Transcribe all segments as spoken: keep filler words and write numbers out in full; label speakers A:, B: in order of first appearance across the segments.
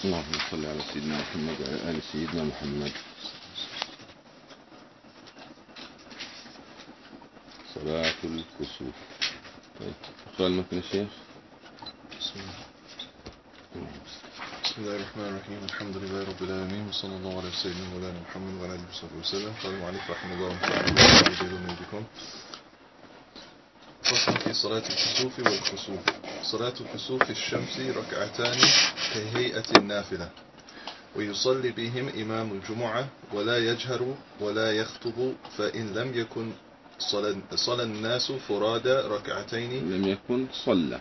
A: اللهم صل على سيدنا محمد وعلى آل سيدنا محمد. صلاة الكسوف. طيب سؤال مثل الشيخ.
B: بسم الله بسم الله الرحمن الرحيم. الحمد لله رب العالمين، وصلى الله على سيدنا مولانا محمد وعلى اله وصحبه وسلم. قال المؤلف رحمه الله تعالى بكم فصل في صلاة الكسوف والخسوف. صلاة كسوف الشمس ركعتان كهيئة النافلة، ويصلي بهم إمام الجمعة ولا يجهر ولا يخطب، فإن لم يكن صلى, صلى الناس فرادى ركعتين
A: لم يكن صلى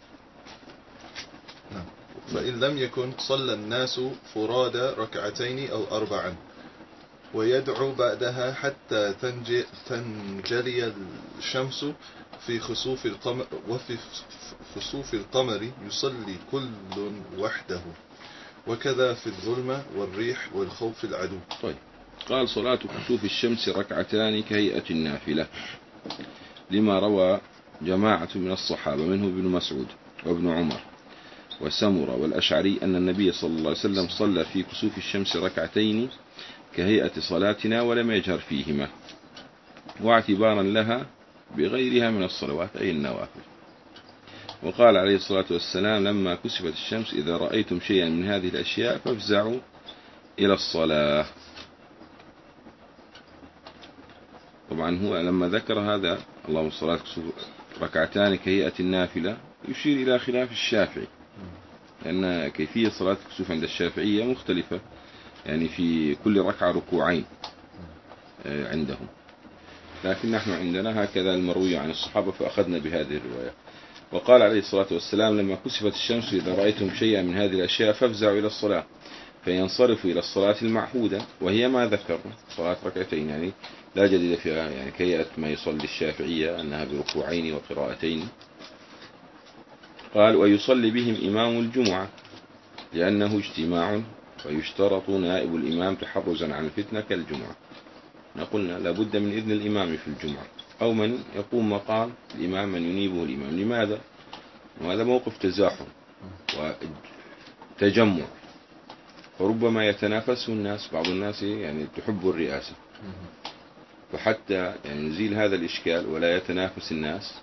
B: نعم فإن لم يكن صلى الناس فرادى ركعتين أو أربعا، ويدعو بعدها حتى تنجي تنجلي الشمس في خسوف القمر، وفي خسوف القمر يصلي كل وحده، وكذا في الظلمة والريح والخوف العدو.
A: طيب قال صلاة كسوف الشمس ركعتان كهيئة النافلة، لما روى جماعة من الصحابة منه ابن مسعود وابن عمر وسمرة والأشعري أن النبي صلى الله عليه وسلم صلى في كسوف الشمس ركعتين كهيئة صلاتنا ولم يجهر فيهما، واعتبارا لها بغيرها من الصلوات أي النوافل. وقال عليه الصلاة والسلام لما كسفت الشمس إذا رأيتم شيئا من هذه الأشياء فافزعوا إلى الصلاة. طبعا هو لما ذكر هذا اللهم صلاة ركعتان كهيئة النافلة يشير إلى خلاف الشافعي، لأن كيفية صلاة الكسوف عند الشافعية مختلفة، يعني في كل ركعة ركوعين عندهم، لكن نحن عندنا هكذا المروي عن الصحابة فأخذنا بهذه الرواية. وقال عليه الصلاة والسلام لما كسفت الشمس إذا رأيتم شيئا من هذه الأشياء فافزعوا إلى الصلاة، فينصرفوا إلى الصلاة المعهودة وهي ما ذكر صلاة ركعتين، يعني لا جديد فيها، يعني كهيئة ما يصلي الشافعية أنها بركوعين وقراءتين. قال ويصلي بهم إمام الجمعة لأنه اجتماع، ويشترط نائب الإمام تحرزا عن الفتنة كالجمعة. قلنا لابد من إذن الإمام في الجمعة، أو من يقوم مقام الإمام من ينيبه الإمام. لماذا؟ وهذا موقف تزاحم وتجمع، فربما يتنافسه الناس، بعض الناس يعني تحب الرئاسة، فحتى يعني نزيل هذا الإشكال ولا يتنافس الناس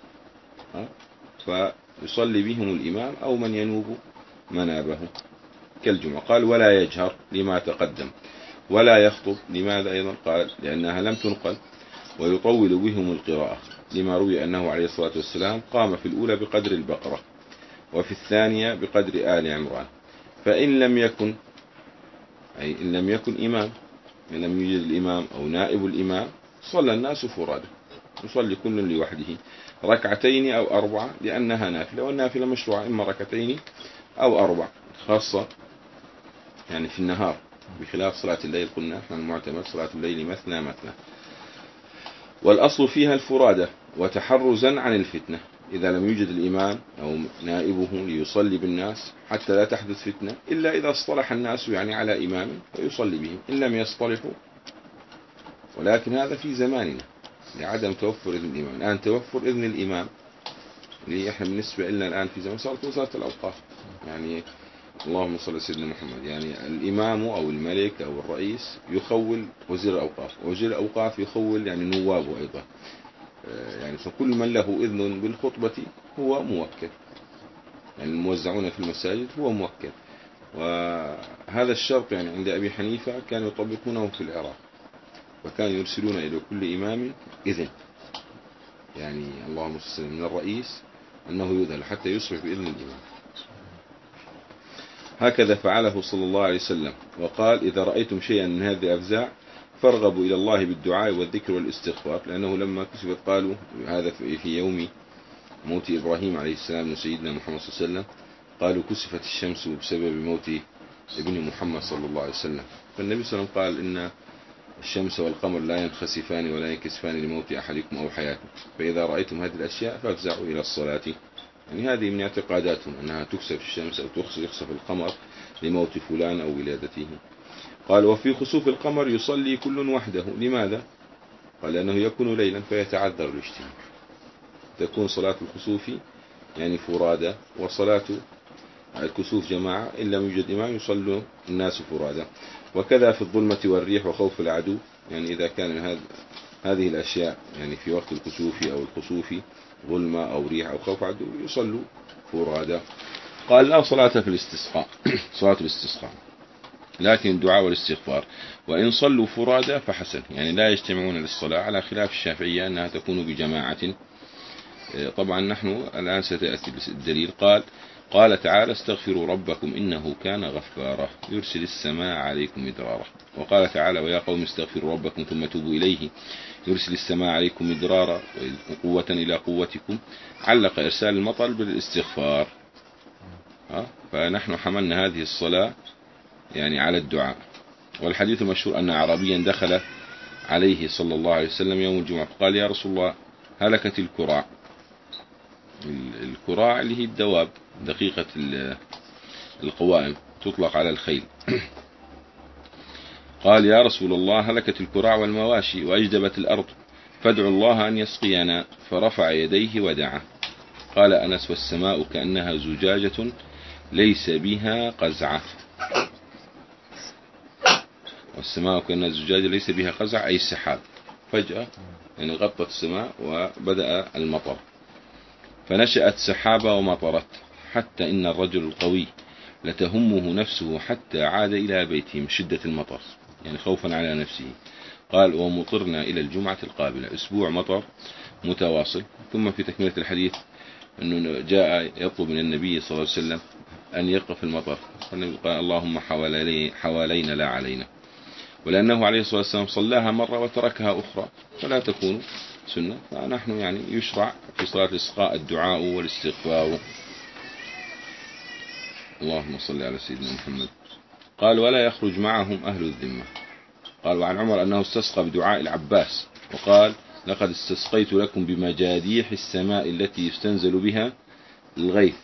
A: فيصلي بهم الإمام أو من ينوب منابه كالجمعة. قال ولا يجهر لما تقدم، ولا يخطب. لماذا أيضا؟ قال لأنها لم تنقل. ويطول بهم القراءة لما روي أنه عليه الصلاة والسلام قام في الأولى بقدر البقرة وفي الثانية بقدر آل عمران. فإن لم يكن أي إن لم يكن إمام، إن لم يوجد الإمام أو نائب الإمام، صلى الناس فرادى، يصلي كل لوحده ركعتين أو أربعة لأنها نافلة، والنافلة مشروعة إما ركعتين أو أربع، خاصة يعني في النهار، بخلاف صلاة الليل. قلنا احنا المعتمد صلاة الليل مثنى مثنى، والأصل فيها الفرادة وتحرزا عن الفتنة إذا لم يوجد الإمام أو نائبه ليصلي بالناس حتى لا تحدث فتنة، إلا إذا اصطلح الناس يعني على إمام فيصلي بهم، إن لم يصطلحوا. ولكن هذا في زماننا لعدم توفر إذن الإمام. الآن توفر إذن الإمام اللي احنا بالنسبة لنا الآن في زمان صارت وزارة الأوقاف، يعني اللهم صل على سيدنا محمد، يعني الإمام أو الملك أو الرئيس يخول وزير الأوقاف، وزير الأوقاف يخول يعني نوابه أيضا، يعني فكل من له إذن بالخطبة هو موكل، يعني الموزعون في المساجد هو موكل. وهذا الشرط يعني عند أبي حنيفة كانوا يطبقونه في العراق، وكانوا يرسلون إلى كل إمام إذن، يعني اللهم صل من الرئيس أنه يؤذن حتى يصبح بإذن الإمام. هكذا فعله صلى الله عليه وسلم. وقال إذا رأيتم شيئا من هذه الأفزاع فارغبوا إلى الله بالدعاء والذكر والاستغفار، لأنه لما كسبت قالوا هذا في يوم موت إبراهيم عليه السلام وسيدنا محمد صلى الله عليه وسلم، قالوا كسفت الشمس بسبب موت ابن محمد صلى الله عليه وسلم. فالنبي صلى الله عليه وسلم قال إن الشمس والقمر لا ينخسفان ولا ينكسفان لموت أحدكم أو حياته، فإذا رأيتم هذه الأشياء فافزعوا إلى الصلاة. يعني هذه من اعتقاداتهم أنها تكسف الشمس أو يخسف القمر لموت فلان أو ولادته. قال وفي خسوف القمر يصلي كل وحده. لماذا؟ قال لأنه يكون ليلا فيتعذر الاجتماع، تكون صلاة الخسوف يعني فرادى، وصلاة الكسوف جماعة، إن لم يوجد إمام يصلوا الناس فرادى. وكذا في الظلمة والريح وخوف العدو، يعني إذا كان هذا هذه الأشياء يعني في وقت الكسوف أو الخسوف ظلمة أو ريح أو خوف عدو يصلوا فرادى. قال لا صلاة في الاستسقاء صلاة الاستسقاء، لكن الدعاء والاستغفار، وإن صلوا فرادى فحسن، يعني لا يجتمعون للصلاة، على خلاف الشافعية أنها تكون بجماعة. طبعا نحن الآن ستأتي الدليل. قال قال تعالى استغفروا ربكم إنه كان غفارا يرسل السماء عليكم مدرارا. وقال تعالى ويا قوم استغفروا ربكم ثم توبوا إليه يرسل السماء عليكم مدرارا قوة إلى قوتكم. علق إرسال المطر بالاستغفار. فنحن حملنا هذه الصلاة يعني على الدعاء. والحديث المشهور أن عربيا دخل عليه صلى الله عليه وسلم يوم الجمعة فقال يا رسول الله هلكت الكراع. الكراع اللي هي الدواب دقيقة القوائم تطلق على الخيل. قال يا رسول الله هلكت الكراع والمواشي وأجدبت الأرض فادعوا الله أن يسقينا. فرفع يديه ودعا. قال أنس والسماء كأنها زجاجة ليس بها قزعة. والسماء كأنها زجاجة ليس بها قزعة أي السحاب. فجأة يعني غطت السماء وبدأ المطر، فنشأت سحابة ومطرت حتى إن الرجل القوي لتهمه نفسه حتى عاد إلى بيته من شدة المطر، يعني خوفا على نفسه. قال ومطرنا إلى الجمعة القابلة، أسبوع مطر متواصل. ثم في تكملة الحديث أنه جاء يطلب من النبي صلى الله عليه وسلم أن يقف المطر، فالنبي قال اللهم حوالي حوالينا لا علينا. ولأنه عليه الصلاة والسلام صلاها مرة وتركها أخرى فلا تكون سنة، فنحن يعني يشرع في صلاة الإسقاء الدعاء والاستغفار. اللهم صل على سيدنا محمد. قال ولا يخرج معهم أهل الذمة. قال وعن عمر أنه استسقى بدعاء العباس وقال لقد استسقيت لكم بمجاديح السماء التي يستنزل بها الغيث.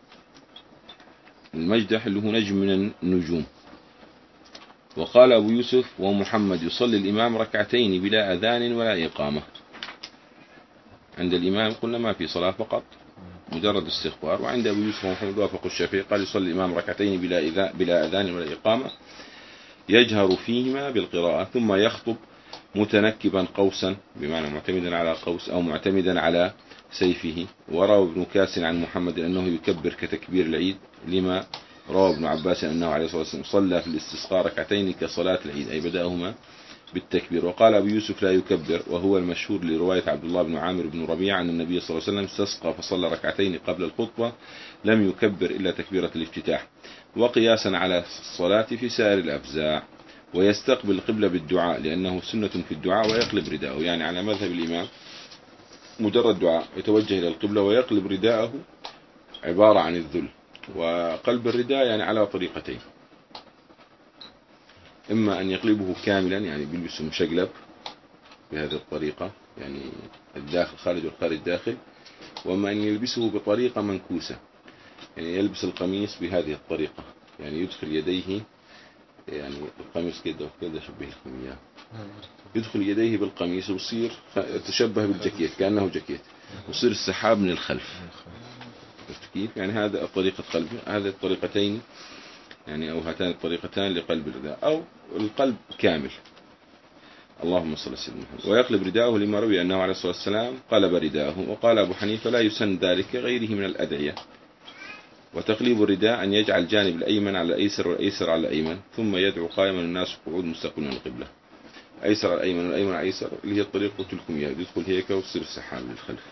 A: المجدح اللي هو نجم من النجوم. وقال أبو يوسف ومحمد يصلي الإمام ركعتين بلا أذان ولا إقامة. عند الإمام قلنا ما في صلاة فقط مجرد استغفار. وعند أبو يوسف ومحمد وافق الشافعي قال يصلي الإمام ركعتين بلا بلا أذان ولا إقامة يجهر فيهما بالقراءة ثم يخطب متنكبا قوسا بمعنى معتمدا على قوس أو معتمدا على سيفه. وروى ابن كاس عن محمد أنه يكبر كتكبير العيد لما روى ابن عباس أنه عليه الصلاة والسلام صلى في الاستسقاء ركعتين كصلاة العيد أي بدأهما بالتكبير. وقال أبو يوسف لا يكبر، وهو المشهور لرواية عبد الله بن عامر بن ربيعة أن النبي صلى الله عليه وسلم استسقى فصلى ركعتين قبل الخطبة لم يكبر إلا تكبيرة الافتتاح. وقياسا على الصلاة في سائر الأفزاع. ويستقبل القبلة بالدعاء لأنه سنة في الدعاء ويقلب رداءه، يعني على مذهب الإمام مجرد دعاء يتوجه إلى القبلة ويقلب رداءه عبارة عن الذل. وقلب الرداء يعني على طريقتين، إما أن يقلبه كاملا يعني بيلبسه مشقلب بهذه الطريقة يعني الداخل خارج والخارج داخل، وما أن يلبسه بطريقة منكوسة يعني يلبس القميص بهذه الطريقة يعني يدخل يديه يعني القميص كده وكده شبه لكم إياه، يدخل يديه بالقميص ويصير تشبه بالجاكيت كأنه جاكيت ويصير السحاب من الخلف. كيف يعني هذا طريقة قلب، هذه الطريقتين يعني أو هاتان الطريقتان لقلب الرداء أو القلب كامل. اللهم صل على سيدنا محمد. ويقلب رداءه لما روي أنه عليه الصلاة والسلام قلب رداءه. وقال أبو حنيفة لا يسن ذلك غيره من الأدعية. وتقليب الرداء أن يجعل الجانب الأيمن على الأيسر والأيسر على الأيمن ثم يدعو قائما الناس قعود مستقبلا القبلة. أيسر على الأيمن والأيمن على الأيسر اللي هي الطريقة قلت لكم إياها، يدخل هيك وتصير السحاب للخلف.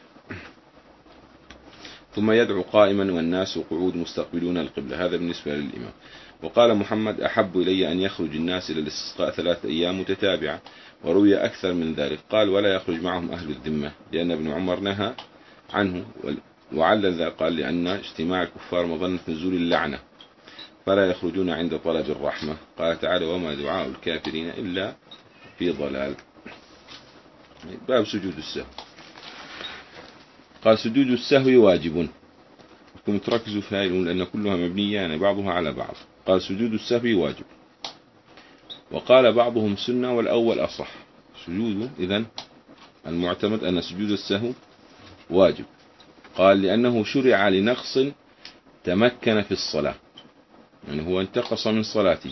A: ثم يدعو قائما والناس قعود مستقبلون القبلة. هذا بالنسبة للإمام. وقال محمد أحب إلي أن يخرج الناس إلى الاستسقاء ثلاث أيام متتابعة. وروي أكثر من ذلك. قال ولا يخرج معهم أهل الذمة لأن ابن عمر نهى عنه. وعلل ذا قال لأن اجتماع الكفار مظنة نزول اللعنة فلا يخرجون عند طلب الرحمة. قال تعالى وما دعاء الكافرين إلا في ضلال. باب سجود السهو. قال سجود السهو واجب. كم تركزوا في هاي لأن كلها مبنية يعني بعضها على بعض. قال سجود السهو واجب. وقال بعضهم سنة والأول أصح. سجوده إذن المعتمد أن سجود السهو واجب. قال لأنه شرع لنقص تمكن في الصلاة، يعني هو انتقص من صلاته،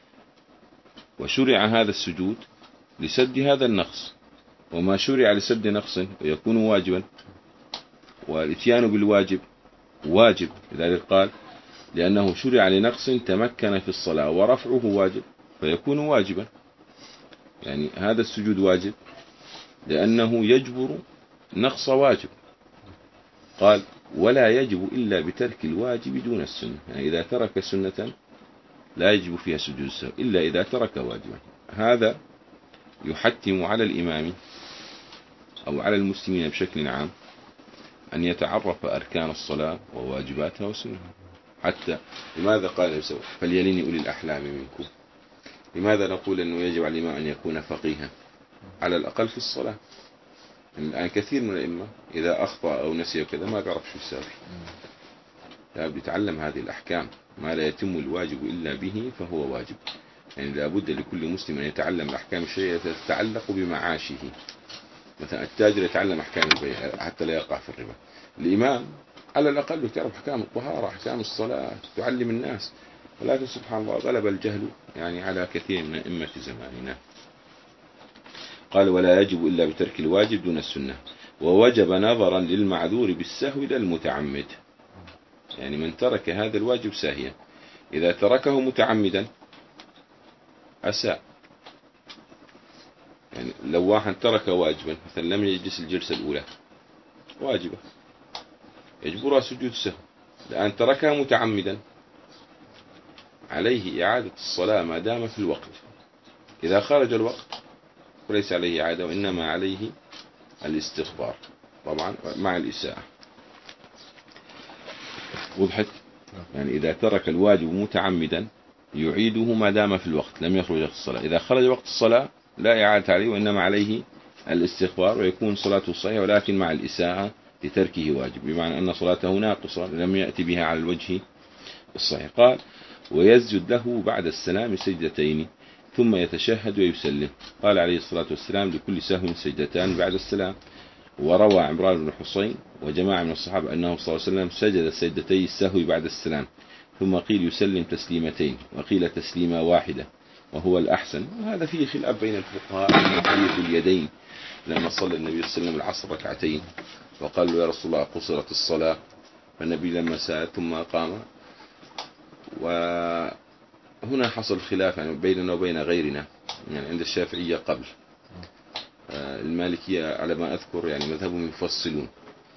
A: وشرع هذا السجود لسد هذا النقص، وما شرع لسد نقص ويكون واجبا، والاتيان بالواجب واجب، لذلك قال لأنه شرع لنقص تمكن في الصلاة، ورفعه واجب فيكون واجبا. يعني هذا السجود واجب لأنه يجبر نقص واجب. قال ولا يجب إلا بترك الواجب دون السنة، يعني إذا ترك سنة لا يجب فيها سجود السهو إلا إذا ترك واجبا. هذا يحتم على الإمام أو على المسلمين بشكل عام أن يتعرف أركان الصلاة وواجباتها وسنها. حتى لماذا قال فليلين أولي الأحلام منكم؟ لماذا نقول أنه يجب على الإمام أن يكون فقيها على الأقل في الصلاة؟ الآن كثير من الأئمة إذا أخطأ أو نسي وكذا ما بيعرف شو يساوي، لابد يتعلم هذه الأحكام. ما لا يتم الواجب إلا به فهو واجب. يعني لابد لكل مسلم أن يتعلم الأحكام الشرعية تتعلق بمعاشه. مثلا التاجر يتعلم أحكام البيع حتى لا يقع في الربا. الإمام على الأقل يتعرف أحكام الطهارة، أحكام الصلاة، تعلم الناس. ولكن سبحان الله غلب الجهل يعني على كثير من أئمة زماننا. قال ولا يجب إلا بترك الواجب دون السنة، ووجب نظرا للمعذور بالسهو للمتعمد. يعني من ترك هذا الواجب ساهيا، إذا تركه متعمدا أساء. يعني لو واحد ترك واجبا مثلا لم يجلس الجلسة الأولى واجبة يجبرها سجود السهو، لأن تركها متعمدا عليه إعادة الصلاة ما دام في الوقت. إذا خرج الوقت وليس عليه إعادة وإنما عليه الاستغفار، طبعا مع الإساءة. وضحت؟ يعني إذا ترك الواجب متعمدا يعيده ما دام في الوقت لم يخرج وقت الصلاة. إذا خرج وقت الصلاة لا إعادة عليه وإنما عليه الاستغفار، ويكون صلاته صحيحة ولكن مع الإساءة لتركه واجب، بمعنى أن صلاته ناقصة لم يأتي بها على الوجه الصحيح. قال ويسجد له بعد السلام سجدتين ثم يتشهد ويسلم. قال عليه الصلاة والسلام لكل سهو سجدتان بعد السلام. وروى عمران بن حصين وجماعة من الصحابة أنه صلى الله عليه وسلم سجد سجدتي السهو بعد السلام، ثم قيل يسلم تسليمتين وقيل تسليمة واحدة وهو الأحسن. وهذا فيه خلاف بين الفقهاء عن تحية اليدين، لما صلى النبي صلى الله عليه وسلم العصر ركعتين وقال له يا رسول الله قصرت الصلاة، فالنبي لما سأل ثم قام. وهنا حصل خلاف يعني بيننا وبين غيرنا، يعني عند الشافعية قبل، المالكية على ما أذكر يعني مذهبهم يفصلون،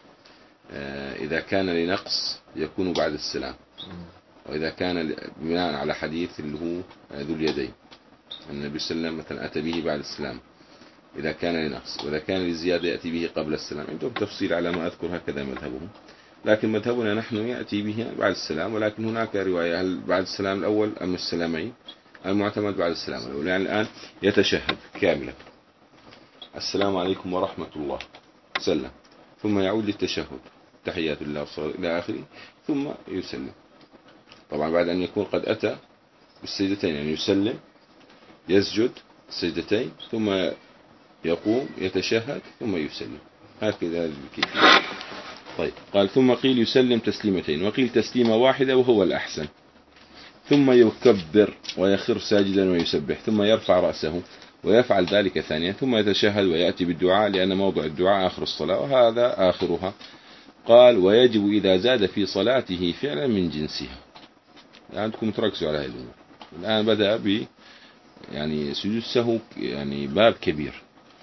A: إذا كان لنقص يكون بعد السلام، وإذا كان بناء على حديث اللي هو ذو اليدين النبي صلى الله عليه وسلم مثلا أتى به بعد السلام إذا كان لنقص، وإذا كان لزيادة يأتي به قبل السلام. عندهم تفصيل على ما أذكر، هكذا مذهبهم. لكن مذهبنا نحن يأتي به بعد السلام، ولكن هناك رواية هل بعد السلام الأول أم السلامين؟ المعتمد بعد السلام الأول. يعني الآن يتشهد كاملا السلام عليكم ورحمة الله سلم، ثم يعود للتشهد تحيات الله إلى آخره ثم يسلم. طبعا بعد أن يكون قد أتى بالسجدتين، يعني يسلم يسجد السجدتين ثم يقوم يتشهد ثم يسلم، هكذا الكيفية. طيب قال ثم قيل يسلم تسليمتين وقيل تسليمة واحدة وهو الأحسن، ثم يكبر ويخر ساجدا ويسبح ثم يرفع رأسه ويفعل ذلك ثانيا ثم يتشهد ويأتي بالدعاء، لأن موضع الدعاء آخر الصلاة وهذا آخرها. قال ويجب إذا زاد في صلاته فعلا من جنسها. عندكم يعني تركزوا على هذه الأمور. الآن بدأ ب يعني سجود السهو يعني باب كبير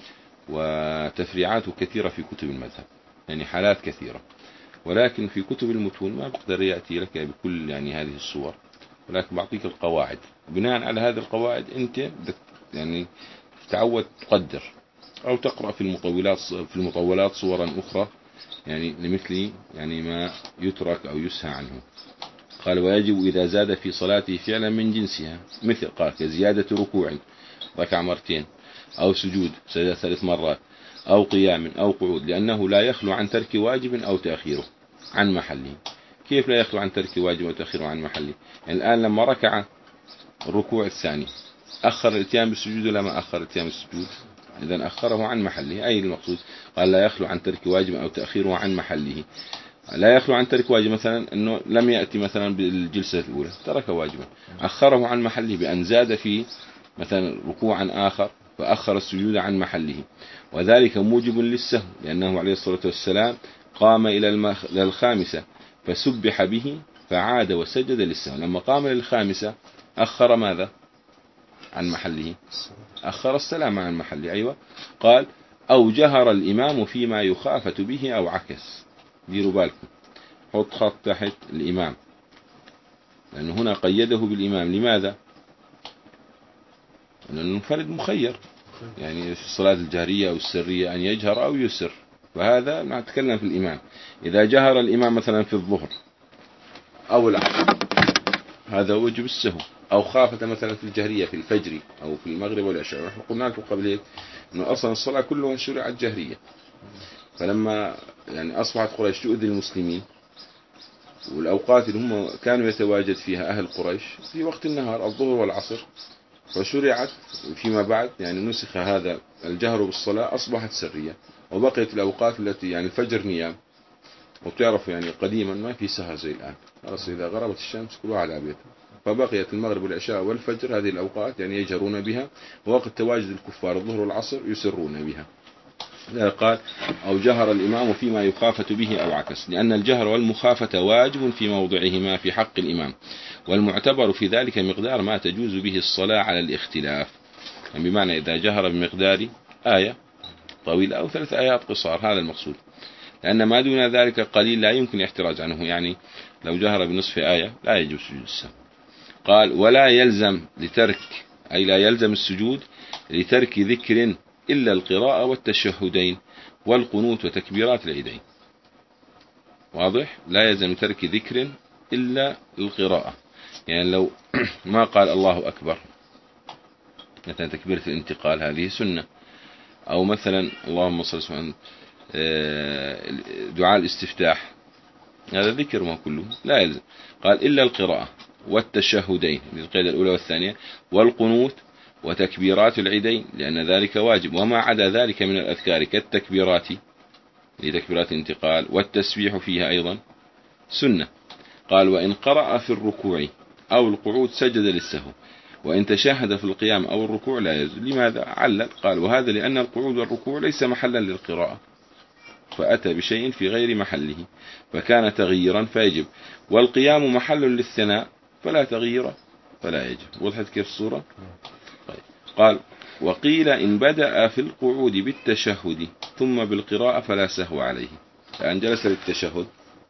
A: وتفريعاته كثيرة في كتب المذهب، يعني حالات كثيرة، ولكن في كتب المتون ما بقدر يأتي لك بكل يعني هذه الصور، ولكن بعطيك القواعد. بناء على هذه القواعد أنت يعني تتعود تقدر أو تقرأ في المطولات في المطولات صورا أخرى يعني لمثل يعني ما يترك أو يسهى عنه. قال ويجب إذا زاد في صلاته فعلا من جنسها، مثل قال كزيادة ركوع ركع مرتين، أو سجود سجد ثلاث مرات، أو قيام أو قعود، لأنه لا يخلو عن ترك واجب أو تأخيره عن محله. كيف لا يخلو عن ترك واجب أو تأخيره عن محله؟ يعني الآن لما ركع الركوع الثاني أخر الاتيان بالسجود ولا ما أخر الاتيان بالسجود؟ إذن أخره عن محله. أي المقصود؟ قال لا يخلو عن ترك واجب أو تأخيره عن محله. لا يخلو عن ترك واجب، مثلا أنه لم يأتي مثلا بالجلسة الأولى ترك واجبا، أخره عن محله بأن زاد في مثلا ركوعا آخر فأخر السجود عن محله، وذلك موجب للسهو، لأنه عليه الصلاة والسلام قام إلى الخامسة فسبح به فعاد وسجد للسهو، لما قام للخامسة أخر ماذا عن محله؟ أخر السلام عن محله. أيوة. قال أو جهر الإمام فيما يخافت به أو عكس. ديروا بالكم، حط خط تحت الإمام، لأنه هنا قيده بالإمام. لماذا؟ لأنه المنفرد مخير، يعني في الصلاة الجهرية أو السرية أن يجهر أو يسر، فهذا نتكلم في الإمام. إذا جهر الإمام مثلا في الظهر أو العصر هذا وجب السهو، أو خافت مثلا في الجهرية في الفجر أو في المغرب والعشاء. نحن قلنا لكم قبل هيك أنه أصلا الصلاة كلها شرعت جهرية، فلما يعني أصبحت قريش تؤذي المسلمين، والأوقات اللي هم كانوا يتواجد فيها أهل قريش في وقت النهار الظهر والعصر، فشرعت فيما بعد يعني نسخ هذا الجهر بالصلاة أصبحت سرية، وبقيت الأوقات التي يعني الفجر نيام، وبتعرفوا يعني قديما ما في سهر زي الآن، خلاص إذا غربت الشمس كل واحد على بيته، فبقيت المغرب والعشاء والفجر هذه الأوقات يعني يجهرون بها، ووقت تواجد الكفار الظهر والعصر يسرون بها. قال أو جهر الإمام فيما يخافت به أو عكس، لأن الجهر والمخافة واجب في موضعهما في حق الإمام، والمعتبر في ذلك مقدار ما تجوز به الصلاة على الاختلاف، يعني بمعنى إذا جهر بمقدار آية طويلة أو ثلاث آيات قصار، هذا المقصود، لأن ما دون ذلك قليل لا يمكن الاحتراز عنه، يعني لو جهر بنصف آية لا يجوز سجود السهو. قال ولا يلزم لترك، أي لا يلزم السجود لترك ذكر إلا القراءة والتشهدين والقنوت وتكبيرات العيدين. واضح؟ لا يلزم ترك ذكر إلا القراءة، يعني لو ما قال الله أكبر مثلا تكبيرة الانتقال هذه سنة، أو مثلا اللهم صل وسلم دعاء الاستفتاح هذا ذكر ما كله لا يلزم. قال إلا القراءة والتشهدين للقيادة الأولى والثانية والقنوت وتكبيرات العيدين، لأن ذلك واجب، وما عدا ذلك من الأذكار كالتكبيرات لتكبيرات الانتقال والتسبيح فيها أيضا سنة. قال وإن قرأ في الركوع أو القعود سجد للسهو، وإن تشهد في القيام أو الركوع لا يجوز. لماذا؟ علل قال وهذا لأن القعود والركوع ليس محلا للقراءة، فأتى بشيء في غير محله فكان تغييرا فيجب، والقيام محل للثناء فلا تغيير فلا يجب. وضحت كيف الصورة؟ طيب. قال وقيل إن بدأ في القعود بالتشهد ثم بالقراءة فلا سهو عليه، فأن جلس للتشهد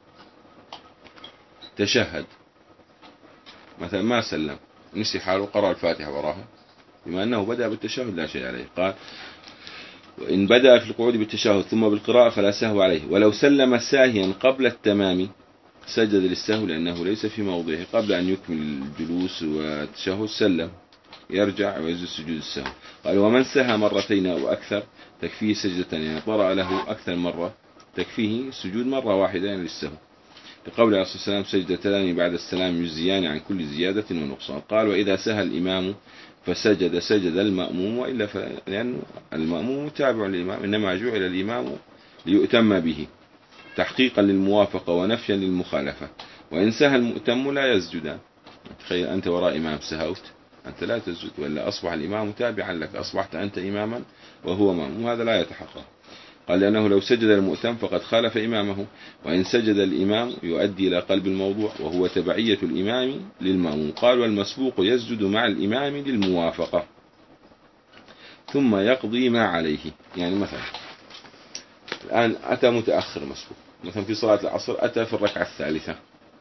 A: تشهد مثلا ما سلم نسي حاله قرأ الفاتحة وراها، بما أنه بدأ بالتشهد لا شيء عليه. قال وإن بدأ في القعود بالتشهد ثم بالقراءة فلا سهو عليه، ولو سلم ساهيا قبل التمام سجد للسهو، لأنه ليس في موضعه قبل أن يكمل الجلوس والتشهد سلم يرجع ويسجد سجود السهو. قال ومن سهى مرتين أو أكثر تكفيه سجدة، يعني طرأ له أكثر مرة تكفيه سجود مرة واحدة للسهو، لقول عليه الصلاة والسلام سجدتان بعد السلام يجزيان عن كل زيادة ونقصان. قال وإذا سهى الإمام فسجد سجد المأموم، وإلا ف... لأن المأموم متابع للإمام، إنما جعل الإمام ليؤتم به تحقيقا للموافقة ونفيا للمخالفة، وإن سهى المؤتم لا يسجدان. تخيل أنت وراء إمام سهوت أنت لا تسجد، وإلا أصبح الإمام تابعا لك، أصبحت أنت إماما وهو مأموم، هذا لا يتحقق. قال لأنه لو سجد المؤتم فقد خالف إمامه، وإن سجد الإمام يؤدي إلى قلب الموضوع وهو تبعية الإمام للمأموم. قال والمسبوق يسجد مع الإمام للموافقة ثم يقضي ما عليه، يعني مثلا الآن أتى متأخر مسبوق مثلا في صلاة العصر أتى في الركعة الثالثة،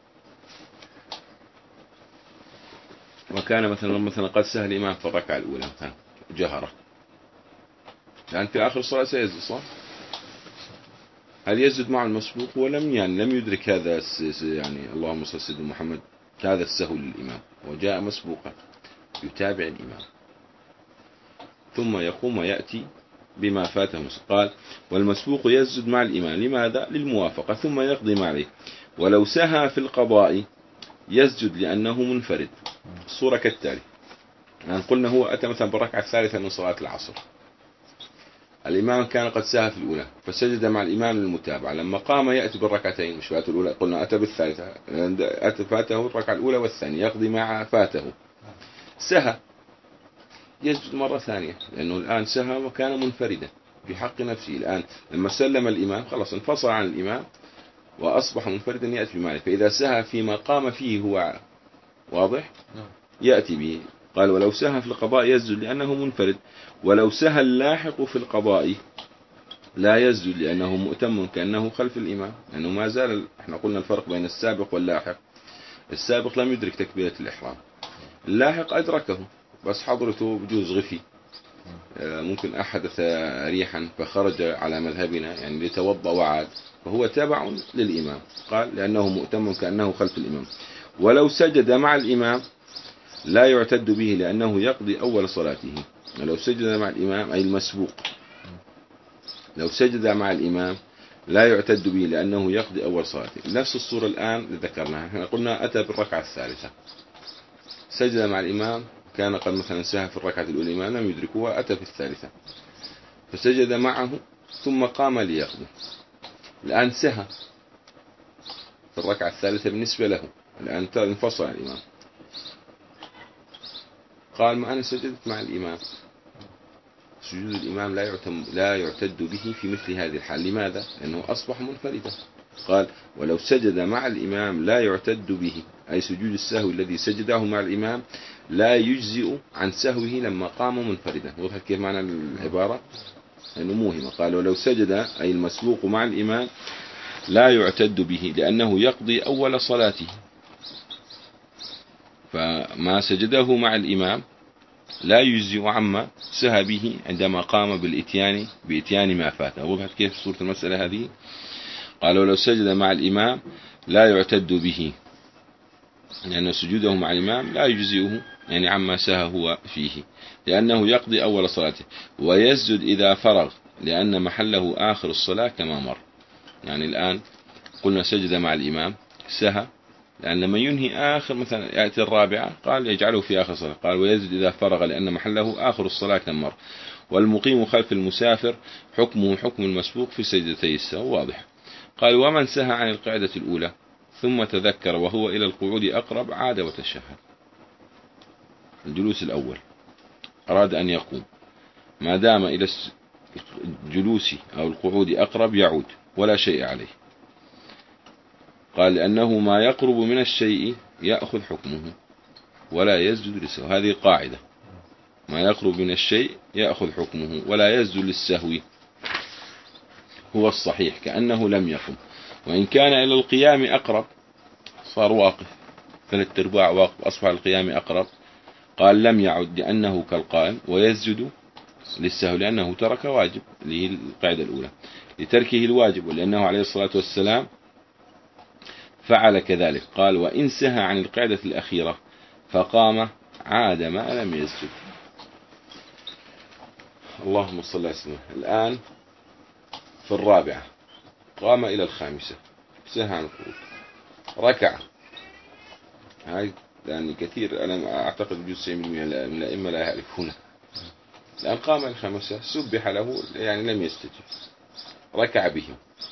A: وكان مثلا مثلا قد سهل الإمام في الركعة الأولى مثلا جهرة، يعني في آخر الصلاة سيسجد صح؟ هل يسجد مع المسبوق ولم يعني لم يدرك هذا يعني اللهم صل على سيدنا محمد هذا السهو للإمام، وجاء مسبوقا يتابع الإمام ثم يقوم ويأتي بما فاته. قال والمسبوق يسجد مع الإمام لماذا؟ للموافقة ثم يقضي ما عليه. ولو سهى في القضاء يسجد لأنه منفرد. الصورة كالتالي، يعني قلنا هو أتى مثلا بالركعة الثالثة من صلاة العصر، الإمام كان قد سهى في الأولى فسجد مع الإمام للمتابعة، لما قام يأتي بالركعتين، مش فات الأولى، قلنا أتى بالثالثة، أتى فاته الركعة الأولى والثانية يقضي مع فاته، سهى يسجد مرة ثانية لأنه الآن سهى وكان منفردا في حق نفسه. الآن لما سلم الإمام خلاص انفصل عن الإمام وأصبح منفردا يأتي بماله، فإذا سهى فيما قام فيه هو واضح يأتي به. قال ولو سهى في القضاء يسجد لأنه منفرد، ولو سهى اللاحق في القضاء لا يسجد لأنه مؤتم كأنه خلف الإمام، لأنه ما زال، احنا قلنا الفرق بين السابق واللاحق، السابق لم يدرك تكبيرة الإحرام، اللاحق أدركه بس حضرته بجوز غفي، ممكن أحدث ريحا فخرج على مذهبنا يعني ليتوضأ وعاد، فهو تابع للإمام. قال لأنه مؤتم كأنه خلف الإمام. ولو سجد مع الإمام لا يعتد به لأنه يقضي أول صلاته. لو سجد مع الإمام أي المسبوق، لو سجد مع الإمام لا يعتد به لأنه يقضي أول صلاته. نفس الصورة الآن ذكرناها، احنا قلنا أتى بالركعة الثالثة، سجد مع الإمام، كان قد مثلا سهى في الركعة الأولى الإمام لم يدركه وأتى في الثالثة فسجد معه ثم قام ليقضي. الآن سهى في الركعة الثالثة بالنسبة له، الآن انفصل عن الإمام، قال ما أنا سجدت مع الإمام، سجود الإمام لا يعتم لا يعتد به في مثل هذه الحال. لماذا؟ لأنه أصبح منفردا. قال ولو سجد مع الإمام لا يعتد به، أي سجود السهو الذي سجده مع الإمام لا يجزئ عن سهوه لما قام منفردا. وضحت كيف معنى العبارة؟ لأنه موهمة. قال ولو سجد أي المسبوق مع الإمام لا يعتد به لأنه يقضي أول صلاته، فما سجده مع الإمام لا يجزئ عما سهى به عندما قام بالإتيان بإتيان ما فاته. وضحت كيف صورة المسألة هذه؟ قالوا لو سجد مع الإمام لا يعتد به لأن سجوده مع الإمام لا يجزئه يعني عما سهى هو فيه لأنه يقضي أول صلاته، ويسجد إذا فرغ لأن محله آخر الصلاة كما مر. يعني الآن قلنا سجد مع الإمام سهى، لأن لما ينهي آخر مثلا يأتي الرابعة قال يجعله في آخر الصلاة، قال ويسجد إذا فرغ لأن محله آخر الصلاة كما مر. والمقيم خلف المسافر حكمه حكم المسبوق في سجدتي السهو. واضح. قال ومن سهى عن القاعدة الأولى ثم تذكر وهو إلى القعود أقرب عاد وتشهد. الجلوس الأول أراد أن يقوم، ما دام إلى الجلوس أو القعود أقرب يعود ولا شيء عليه. قال لأنه ما يقرب من الشيء يأخذ حكمه ولا يسجد للسهو. هذه قاعدة، ما يقرب من الشيء يأخذ حكمه ولا يسجد للسهو هو الصحيح كأنه لم يقم، وإن كان إلى القيام أقرب صار واقف ثلاث ارباع واقف أصبح القيام أقرب، قال لم يعد لأنه كالقائم ويسجد للسهو لأنه ترك واجب، اللي هي القاعدة الأولى لتركه الواجب، ولأنه عليه الصلاة والسلام فعل كذلك. قال وإن سهى عن القاعدة الأخيرة فقام عاد ما لم يسجد. اللهم صل على سيدنا. الآن في الرابعة قام إلى الخامسة سهى عن القعود ركع، هاي يعني كثير أنا أعتقد جزء تسعين بالمئة من الأئمة لا يعرفونه. الآن قام إلى الخامسة سبح له يعني لم يستجب، ركع بهم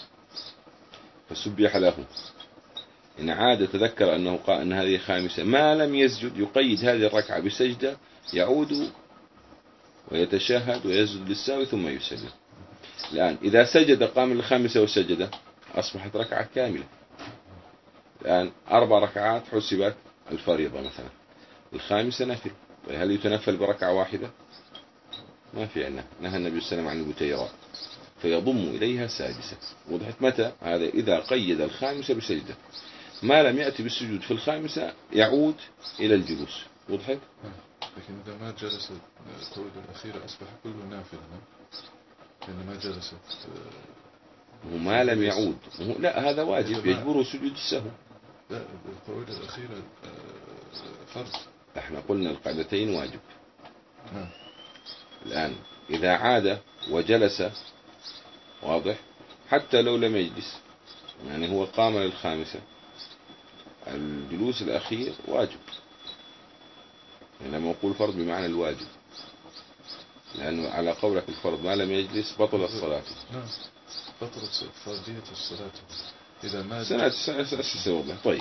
A: فسبح له، إن عاد تذكر أنه قال أن هذه خامسة ما لم يسجد يقيد هذه الركعة بسجدة يعود ويتشهد ويسجد للسهو ثم يسلم. الآن إذا سجد قام للخامسة وسجد أصبحت ركعة كاملة. الآن أربع ركعات حسبت الفريضة مثلا، الخامسة نفل، هل يتنفل بركعة واحدة؟ ما في عنا، نهى النبي صلى الله عليه وسلم عن البتيرات فيضم إليها سادسة. وضحت متى هذا؟ إذا قيد الخامسة بسجدة، ما لم يأتي بالسجود في الخامسة يعود إلى الجلوس. وضحت؟
B: لكن إذا ما جلس القعود الأخيرة أصبح كله نافلة، لأن ما جلس
A: وما لم يعود لا هذا واجب يجبره سجود السهو.
B: لا القعود الأخيرة فرض، احنا
A: قلنا القعدتين واجب.
B: نعم.
A: الآن إذا عاد وجلس واضح حتى لو لم يجلس، يعني هو قام للخامسة الجلوس الأخير واجب، يعني لما أقول فرض بمعنى الواجب. لأنه على قولك الفرض ما لم يجلس بطل الصلاة.
B: نعم بطلت فرضية الصلاة إذا ما
A: سنة سنة والله. طيب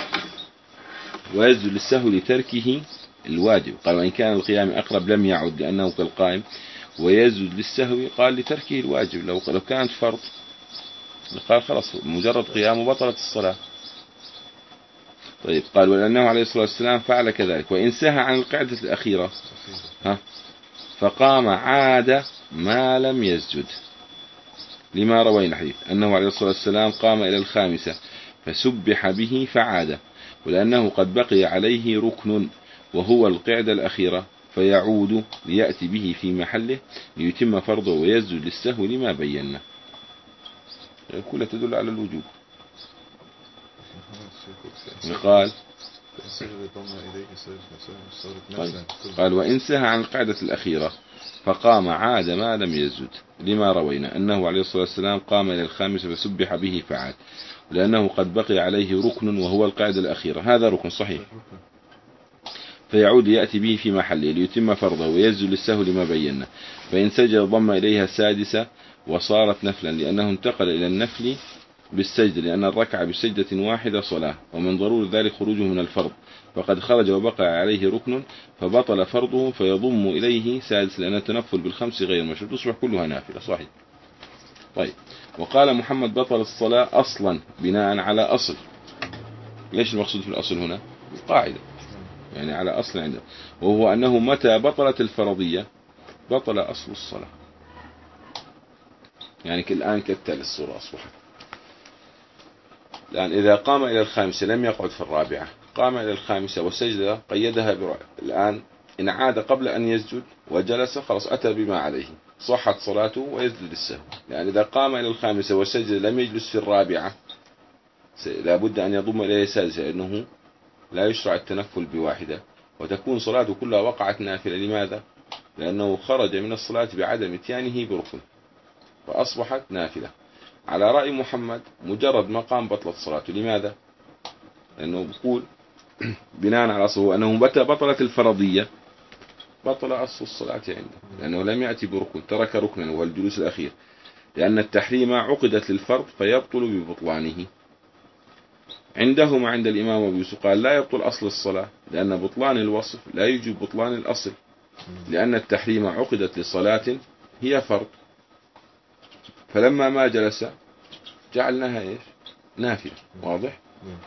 A: ويسجد للسهو لتركه الواجب. قال وإن كان القيام أقرب لم يعد لأنه كالقائم. ويسجد للسهو قال لتركه الواجب، لو لو كانت فرض قال خلاص مجرد قيامه بطلت الصلاة. طيب قال ولأنه عليه الصلاة والسلام فعل كذلك. وإن سهى عن القعدة الأخيرة ها فقام عاد ما لم يسجد، لما روينا حديث أنه عليه الصلاة والسلام قام إلى الخامسة فسبح به فعاد، ولأنه قد بقي عليه ركن وهو القعدة الأخيرة فيعود ليأتي به في محله ليتم فرضه ويسجد للسهو لما بينا. كلها تدل على الوجوب. قال قال وإن سهى عن القاعدة الأخيرة فقام عاد ما لم يسجد، لما روينا أنه عليه الصلاة والسلام قام إلى الخامسة فسبح به فعاد، لأنه قد بقي عليه ركن وهو القاعدة الأخيرة، هذا ركن صحيح، فيعود يأتي به في محله ليتم فرضه ويسجد للسهو لما بينا. فإن سجد ضم إليها السادسة وصارت نفلا، لأنه انتقل إلى النفل بالسجد، لأن الركعة بسجدة واحدة صلاة، ومن ضروري ذلك خروجه من الفرض، فقد خرج وبقى عليه ركن فبطل فرضه فيضم إليه سادس، لأن التنفل بالخمس غير مشروط، تصبح كلها نافلة. صحيح. طيب وقال محمد بطل الصلاة أصلا بناء على أصل. ليش المقصود في الأصل هنا؟ القاعدة يعني على أصل عنده، وهو أنه متى بطلت الفرضية بطل أصل الصلاة. يعني الآن كالتالي الصورة أصبحت الآن إذا قام إلى الخامسة لم يقعد في الرابعة، قام إلى الخامسة وسجد قيدها برا. الآن إن عاد قبل أن يسجد وجلس خلاص أتى بما عليه، صحت صلاته ويسجد للسهو. يعني إذا قام إلى الخامسة وسجد لم يجلس في الرابعة لابد أن يضم إليه السادسة، لأنه لا يشرع التنفل بواحدة وتكون صلاته كلها وقعت نافلة. لماذا؟ لأنه خرج من الصلاة بعدم اتيانه بركن فأصبحت نافلة. على رأي محمد مجرد ما قام بطلت صلاته. لماذا؟ لأنه بقول بناء على أصله أنه متى بطلت الفرضية بطل أصل الصلاة عنده، لأنه لم يأتي بركن، ترك ركنا وهو الجلوس الأخير، لأن التحريم عقدت للفرض فيبطل ببطلانه. عندهما عند الإمام أبو يوسف قال لا يبطل أصل الصلاة، لأن بطلان الوصف لا يجب بطلان الأصل، لأن التحريم عقدت لصلاة هي فرض، فلما ما جلس جعلناها إيش؟ نافلة. واضح؟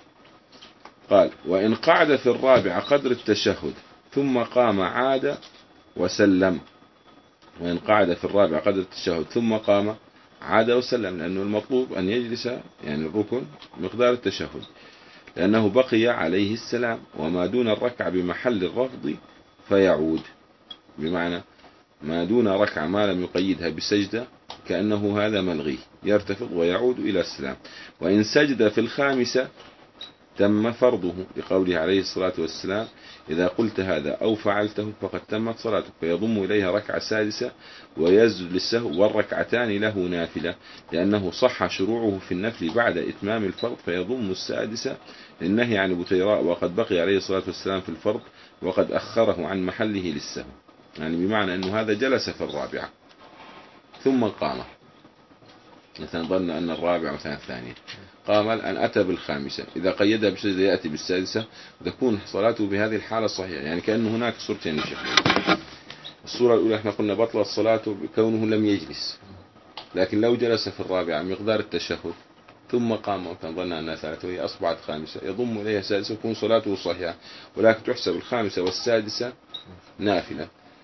A: قال وإن قعد في الرابعة قدر التشهد ثم قام عاد وسلم. وإن قعد في الرابعة قدر التشهد ثم قام عاد وسلم، لأنه المطلوب أن يجلس يعني الركن مقدار التشهد، لأنه بقي عليه السلام، وما دون الركعة بمحل الرفض فيعود، بمعنى ما دون ركعة ما لم يقيدها بسجدة كأنه هذا ملغي يرتفض ويعود إلى السلام. وإن سجد في الخامسة تم فرضه، لقوله عليه الصلاة والسلام إذا قلت هذا أو فعلته فقد تمت صلاتك، فيضم إليها ركعة سادسة ويسجد للسهو، والركعتان له نافلة، لأنه صح شروعه في النفل بعد إتمام الفرض، فيضم السادسة للنهي عن بتيراء، وقد بقي عليه الصلاة والسلام في الفرض وقد أخره عن محله للسهو، يعني بمعنى أنه هذا جلس في الرابعة ثم قام، مثلا ظن أن الرابعة مثلا الثانية، قام الآن أتى بالخامسة، إذا قيدها بسجدة يأتي بالسادسة، تكون صلاته بهذه الحالة صحيحة. يعني كأن هناك صورتين يا شيخ. الصورة الأولى احنا قلنا بطلت صلاته بكونه لم يجلس، لكن لو جلس في الرابعة مقدار التشهد ثم قام وكان ظن أنها ثالثة وهي أصبحت خامسة يضم إليها سادسة وتكون صلاته صحيحة، ولكن تحسب الخامسة والسادسة نافلة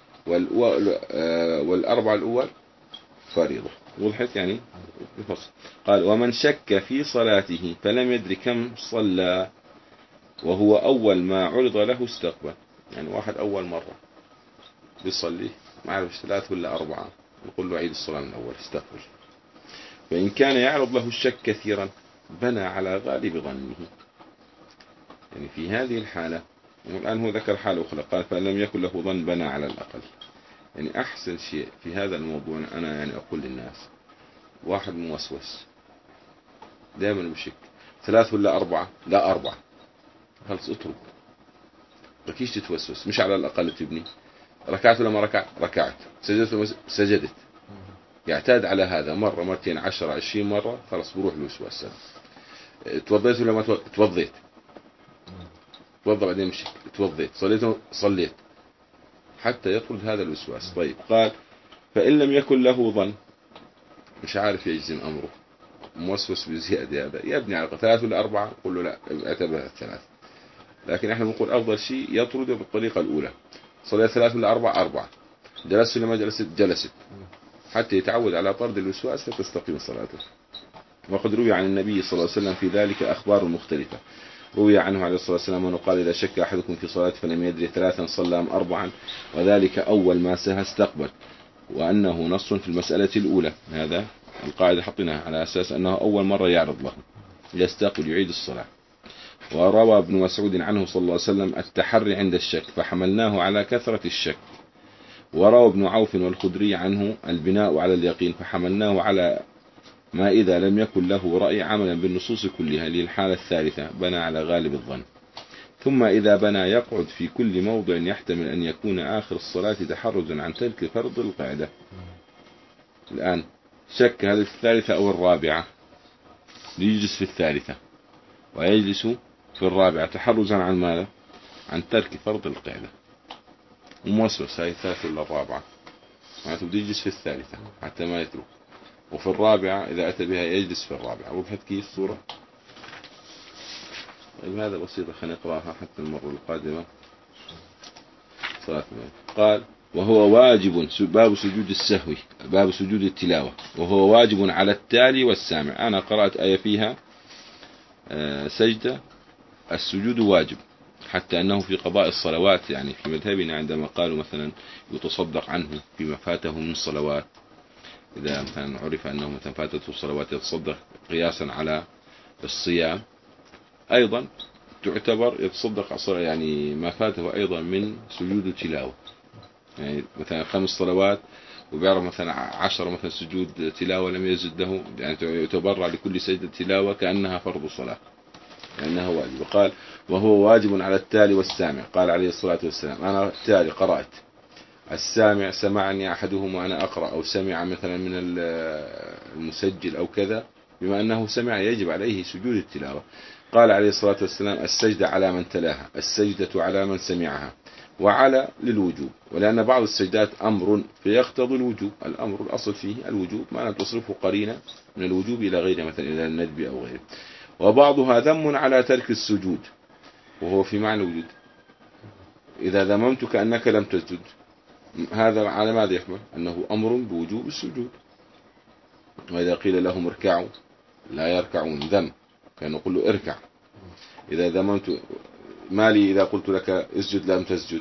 A: والأربعة الأول فريضة. وضحت يعني بفصل. قال ومن شك في صلاته فلم يدري كم صلى وهو أول ما عرض له استقبل، يعني واحد أول مرة بيصلي ما عرفش ثلاث ولا أربعة نقول له عيد الصلاة من أول استقبل. فإن كان يعرض له الشك كثيرا بنى على غالب ظنه، يعني في هذه الحالة، والآن هو ذكر حالة أخرى قال فإن لم يكن له ظن بنى على الأقل. يعني أحسن شيء في هذا الموضوع أنا يعني أقول للناس واحد موسوس دائما بشك ثلاث ولا أربعة، لا أربعة، خلص اترك بكيش تتوسوس، مش على الأقل تبني ركعت ولا ما ركعت؟ ركعت. سجدت ولا سجدت. يعتاد على هذا مرة مرتين عشرة عشرين مرة، خلاص بروح الوسواس. توضيت ولا ما توضيت؟ توضى بعدين مشي. توضيت. صليت صليت حتى يطرد هذا الوسواس. طيب قال فإن لم يكن له ظن، مش عارف يجزم أمره، موسوس بزيادة، هذا يبني على ثلاث ولا أربعة، قل له لا اعتبرها الثلاث. لكن احنا بنقول أفضل شيء يطرده بالطريقة الأولى. صليت ثلاث ولا أربعة؟ أربعة. جلست ولا ما جلست؟ جلست، حتى يتعود على طرد الوسواس فتستقيم صلاته. وقد روي عن النبي صلى الله عليه وسلم في ذلك أخبار مختلفة. روي عنه عليه الصلاة والسلام أنه قال إذا شك أحدكم في صلاة فلم يدري ثلاثا صلى أم أربعا وذلك أول ما سهى استقبل، وأنه نص في المسألة الأولى. هذا القاعدة حطيناها على أساس أنه أول مرة يعرض له يستقبل يعيد الصلاة. وروى ابن مسعود عنه صلى الله عليه وسلم التحري عند الشك فحملناه على كثرة الشك. وروى ابن عوف والخدري عنه البناء على اليقين فحملناه على ما إذا لم يكن له رأي عملا بالنصوص كلها. للحالة الثالثة بنى على غالب الظن. ثم إذا بنى يقعد في كل موضع يحتمل أن يكون آخر الصلاة تحرزا عن ترك فرض القاعدة. الآن شك هل الثالثة أو الرابعة، يجلس في الثالثة ويجلس في الرابعة تحرزا عن ماذا؟ عن ترك فرض القاعدة. وموسوس هاي الثالثة ولا الرابعة، معناته بده يجلس في الثالثة حتى ما يترك، وفي الرابعة إذا أتى بها يجلس في الرابعة. وضحت كيف الصورة؟ طيب هذا بسيطة، خلينا نقراها حتى المرة القادمة. صلاة المغرب. قال وهو واجب، باب سجود السهو، باب سجود التلاوة، وهو واجب على التالي والسامع. أنا قرأت آية فيها سجدة السجود واجب، حتى أنه في قضاء الصلوات، يعني في مذهبنا عندما قالوا مثلا يتصدق عنه فيما فاته من الصلوات، إذا مثلا عرف أنه مثلا فاتته الصلوات يتصدق قياسا على الصيام، أيضا تعتبر يتصدق يعني ما فاته أيضا من سجود التلاوة. يعني مثلا خمس صلوات وبيعرف مثلا عشر مثلا سجود تلاوة لم يزد له، يعني يتبرع لكل سجدة تلاوة كأنها فرض صلاة، لأنها واجب. قال وهو واجب على التالي والسامع. قال عليه الصلاة والسلام أنا التالي قرأت، السامع سمعني أحدهم وأنا أقرأ، أو سمع مثلا من المسجل أو كذا، بما أنه سمع يجب عليه سجود التلاوة. قال عليه الصلاة والسلام السجدة على من تلاها، السجدة على من سمعها، وعلى للوجوب، ولأن بعض السجدات أمر فيقتضي الوجوب. الأمر الأصل فيه الوجوب، ما تصرفه قرينة من الوجوب إلى غيره، مثلا إلى الندب أو غيره. وبعضها ذم على ترك السجود، وهو في معنى الوجود. إذا ذممت كأنك لم تسجد، هذا على ماذا يحمل؟ أنه أمر بوجوب السجود. وإذا قيل لهم اركعوا لا يركعون، ذم، كان نقول له اركع. إذا ذممت مالي إذا قلت لك اسجد لم تسجد،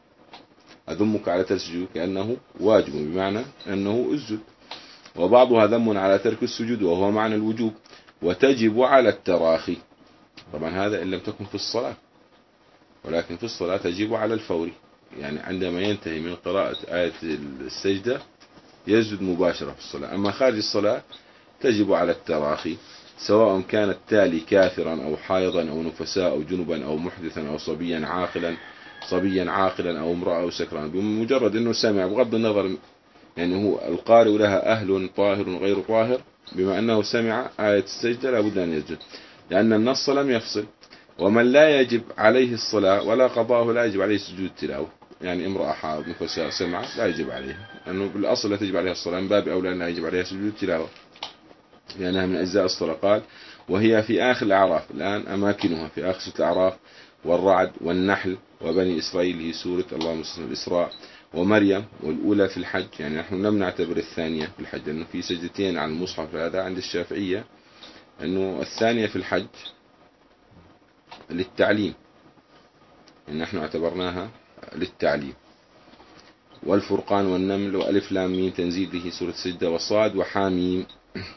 A: أذمك على تسجد كأنه واجب، بمعنى أنه اسجد. وبعضها ذم على ترك السجود، وهو معنى الوجوب. وتجب على التراخي، طبعا هذا إن لم تكن في الصلاة، ولكن في الصلاة تجب على الفور، يعني عندما ينتهي من قراءة آية السجدة يسجد مباشرة في الصلاة. أما خارج الصلاة تجب على التراخي، سواء كان التالي كافرا أو حائضا أو نفساء أو جنبا أو محدثا أو صبيا عاقلا صبيا عاقلا أو امرأة أو سكران، بمجرد أنه سمع، بغض النظر يعني هو القارئ لها أهل طاهر غير طاهر، بما أنه سمع آية السجدة لابد أن يسجد، لأن النص لم يفصل. ومن لا يجب عليه الصلاة ولا قضاءه لا يجب عليه سجود التلاوة، يعني امرأة حائض نفساء سمع لا يجب عليها، لأنه بالأصل لا تجب عليها الصلاة، من باب أولى لا يجب عليها سجود التلاوة لأنها من أجزاء الصلاة. قال وهي في آخر الأعراف، الآن أماكنها في آخر الأعراف والرعد والنحل وبني إسرائيل، هي سورة اللهم صل على الإسراء، ومريم، والأولى في الحج. يعني نحن لم نعتبر الثانية في الحج، لأنه في سجدتين على المصحف، هذا عند الشافعية أنه الثانية في الحج للتعليم، يعني نحن اعتبرناها للتعليم. والفرقان والنمل وألف لام ميم تنزيل به سورة السجدة، وصاد وحاميم.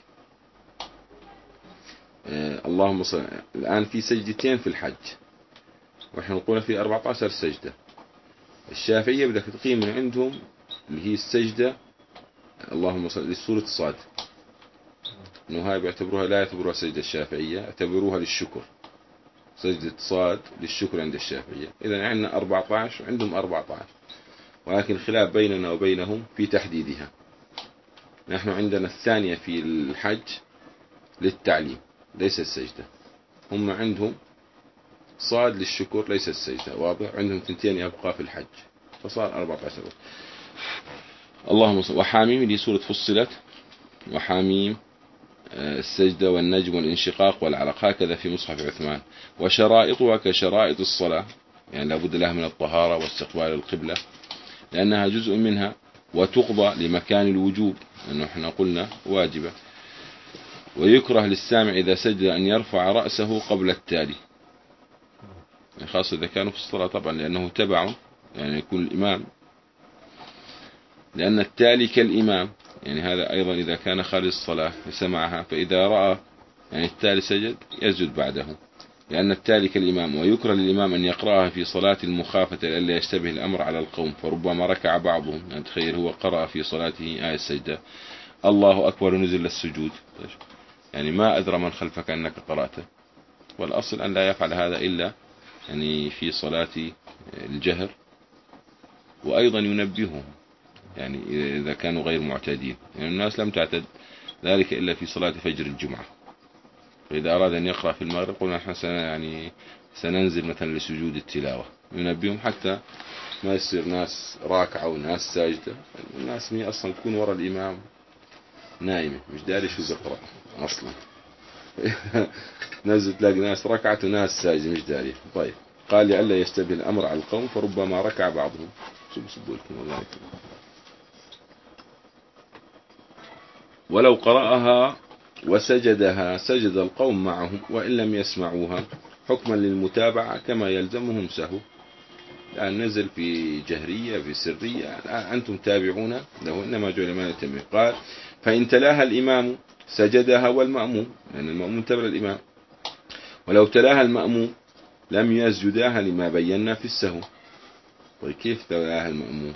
A: آه اللهم صل. الآن في سجدتين في الحج، ونحن نقول في أربعة عشر سجدة. الشافعية بدك تقيم من عندهم اللي هي السجدة اللهم صل لسورة صاد، إنه هاي بيعتبروها، لا يعتبروها سجدة الشافعية، اعتبروها للشكر، سجدة صاد للشكر عند الشافعية. إذا عندنا أربعة عشر وعندهم أربعة عشر، ولكن خلاف بيننا وبينهم في تحديدها. نحن عندنا الثانية في الحج للتعليم ليس السجدة، هم عندهم صاد للشكر ليس السجدة، واضح؟ عندهم ثنتين يبقى في الحج، فصار أربعة عشر. اللهم صل. وحاميم دي سورة فصلت، وحاميم السجدة والنجم والانشقاق والعلق، هكذا في مصحف عثمان. وشرائطها كشرائط الصلاة، يعني لابد لها من الطهارة واستقبال القبلة لأنها جزء منها، وتقضى لمكان الوجوب لأنه احنا قلنا واجبة. ويكره للسامع إذا سجد أن يرفع رأسه قبل التالي، يعني خاصة إذا كانوا في الصلاة طبعا لأنه تبع، يعني يكون الإمام، لأن التالي كالإمام، يعني هذا أيضا إذا كان خارج الصلاة سمعها، فإذا رأى يعني التالي سجد يسجد بعده، لأن التالي كالإمام. ويكره للإمام أن يقرأها في صلاة المخافة لئلا يشتبه الأمر على القوم، فربما ركع بعضهم، يعني تخيل هو قرأ في صلاته آية السجدة الله أكبر نزل للسجود، يعني ما أدرى من خلفك أنك قرأته. والأصل أن لا يفعل هذا إلا يعني في صلاة الجهر، وأيضا ينبههم يعني إذا كانوا غير معتادين، يعني الناس لم تعتد ذلك إلا في صلاة فجر الجمعة، فإذا أراد أن يقرأ في المغرب قلنا نحن يعني سننزل مثلا لسجود التلاوة، ينبههم حتى ما يصير ناس راكعة وناس ساجدة. الناس مي أصلا تكون وراء الإمام نايمة مش داري شو بقرأ أصلا نزل تلاقي ناس ركعت وناس ساجدة مش داري. طيب قال لئلا يشتبه الأمر على القوم فربما ركع بعضهم. شو بسبوا لكم وذلك. ولو قرأها وسجدها سجد القوم معهم وإن لم يسمعوها حكما للمتابعة كما يلزمهم سهو، يعني نزل في جهرية في سرية أنتم تابعون له، إنما جعل ما يتم. قال فإن تلاها الإمام سجدها والمأموم، لأن يعني المأموم تبع الإمام، ولو تلاها المأموم لم يسجداها لما بينا في السهو. طيب كيف تلاها المأموم؟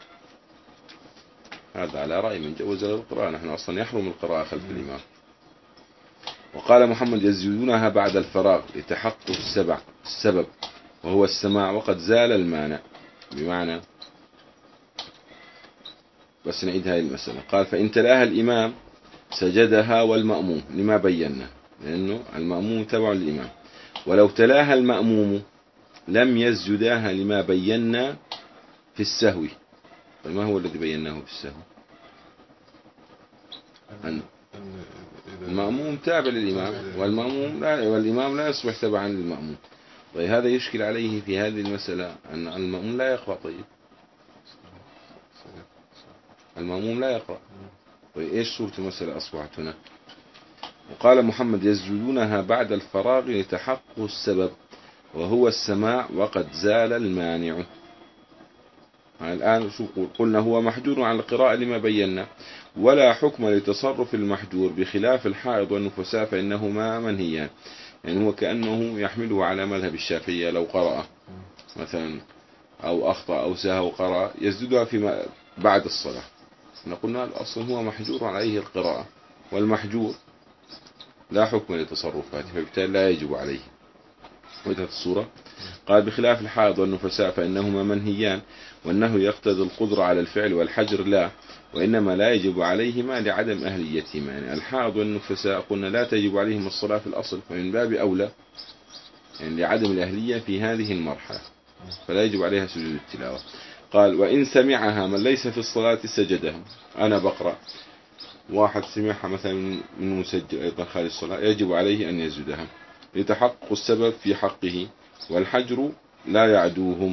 A: هذا على رأي من جوز القراءة، نحن أصلا يحرم القراءة خلف الإمام. وقال محمد يسجدونها بعد الفراغ لتحقق السبع السبب وهو السماع وقد زال المانع، بمعنى بس نعيد هذه المسألة. قال فإن تلاها الإمام سجدها والمأموم لما بينا، لأنه المأموم تبع الإمام. ولو تلاها المأموم لم يسجداها لما بينا في السهو. فما هو الذي بيناه في السهو؟ أن المأموم تابع للإمام والمأموم لا، والإمام لا يصبح تبعا للمأموم. طيب هذا يشكل عليه في هذه المسألة أن المأموم لا يقرأ. طيب المأموم لا يقرأ. طيب إيش صورة المسألة أصبحت هنا؟ وقال محمد يسجدونها بعد الفراغ لتحقق السبب وهو السماع وقد زال المانع. الآن شو قلنا؟ هو محجور عن القراءة لما بينا، ولا حكم لتصرف المحجور بخلاف الحائض والنفساء فإنهما منهيان. يعني هو كأنه يحمله على مذهب الشافعية، لو قرأ مثلا أو أخطأ أو سهى وقرأ يسجدها فيما بعد الصلاة. قلنا الأصل هو محجور عليه القراءة، والمحجور لا حكم لتصرفاته فبالتالي لا يجب عليه. وجهت الصورة. قال بخلاف الحائض والنفساء فإنهما منهيان، وأنه يقتضي القدرة على الفعل والحجر لا، وإنما لا يجب عليهما لعدم أهليتهما. يعني الحائض والنفساء قلنا لا تجب عليهم الصلاة في الأصل، فمن باب أولى يعني لعدم الأهلية في هذه المرحلة فلا يجب عليها سجود التلاوة. قال وإن سمعها من ليس في الصلاة سجدها. أنا بقرأ واحد سمعها مثلا من مسجل أيضا خارج الصلاة يجب عليه أن يسجدها لتحقق السبب في حقه، والحجر لا يعدوهم.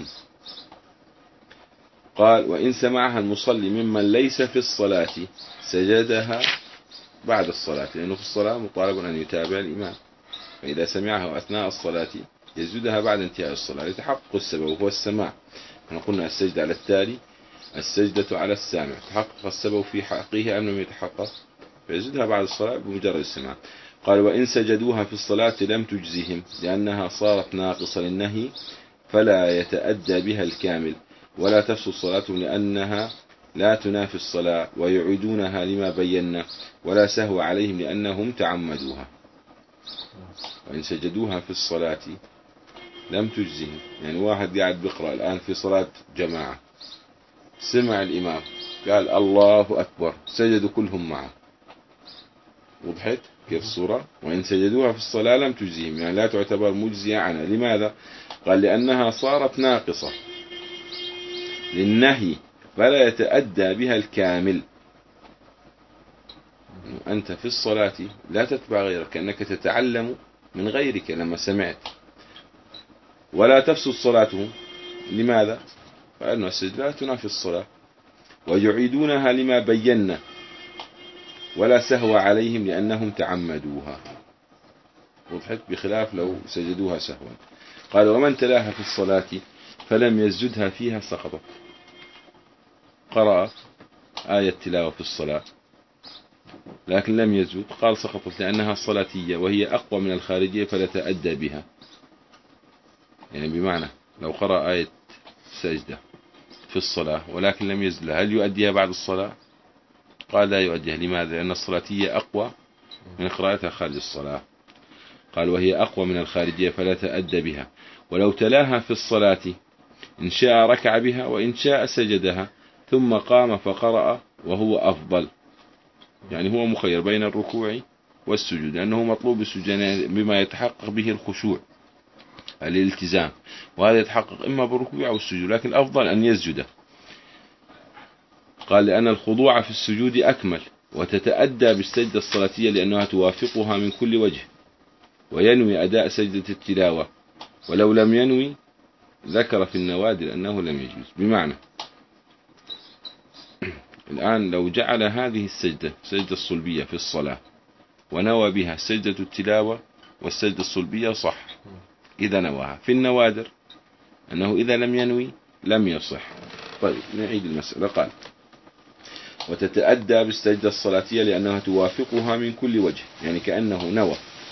A: قال وإن سمعها المصلي ممن ليس في الصلاة سجدها بعد الصلاة، لأنه في الصلاة مطالب أن يتابع الإمام، فإذا سمعها أثناء الصلاة يسجدها بعد انتهاء الصلاة لتحقق السبب وهو السماع. احنا قلنا السجدة على التالي، السجدة على السامع، تحقق السبب في حقه أم لم يتحقق فيسجدها بعد الصلاة بمجرد السماع. قال وإن سجدوها في الصلاة لم تجزهم لأنها صارت ناقصة للنهي فلا يتأدى بها الكامل، ولا تفسد صلاتهم لأنها لا تنافي الصلاة، ويعيدونها لما بينا، ولا سهو عليهم لأنهم تعمدوها. وإن سجدوها في الصلاة لم تجزهم، يعني واحد قاعد بيقرأ الآن في صلاة جماعة سمع الإمام قال الله أكبر، سجدوا كلهم معه. وضحت كيف الصورة؟ وإن سجدوها في الصلاة لم تجزيهم، يعني لا تعتبر مجزية عنها. لماذا؟ قال لأنها صارت ناقصة للنهي فلا يتأدى بها الكامل. أنت في الصلاة لا تتبع غيرك، كأنك تتعلم من غيرك لما سمعت، ولا تفسد صلاته. لماذا؟ فإن السجد لا تنافي الصلاة، ويعيدونها لما بينا، ولا سهو عليهم لأنهم تعمدوها. وضحت؟ بخلاف لو سجدوها سهوا. قال ومن تلاها في الصلاة فلم يسجدها فيها سقطت. قرأ آية تلاوة في الصلاة لكن لم يسجد، قال سقطت لأنها صلاتية وهي أقوى من الخارجية فلا تأدى بها. يعني بمعنى لو قرأ آية سجدة في الصلاة ولكن لم يسجد هل يؤديها بعد الصلاة؟ قال لا يؤديها. لماذا؟ لأن الصلاتية أقوى من قراءتها خارج الصلاة. قال وهي أقوى من الخارجية فلا تأدى بها. ولو تلاها في الصلاة إن شاء ركع بها وإن شاء سجدها ثم قام فقرأ وهو أفضل. يعني هو مخير بين الركوع والسجود، لأنه مطلوب السجود بما يتحقق به الخشوع الالتزام، وهذا يتحقق إما بالركوع أو السجود، لكن الأفضل أن يسجد. قال لأن الخضوع في السجود أكمل، وتتأدى بالسجدة الصلاتية لأنها توافقها من كل وجه، وينوي أداء سجدة التلاوة. ولو لم ينوي ذكر في النوادر أنه لم يجوز. بمعنى الآن لو جعل هذه السجدة سجدة الصلبية في الصلاة ونوى بها سجدة التلاوة والسجدة الصلبية صح إذا نواها. في النوادر أنه إذا لم ينوي لم يصح. طيب نعيد المسألة. قال وتتأدى بالسجدة الصلاتية لأنها توافقها من كل وجه، يعني كأنه نوى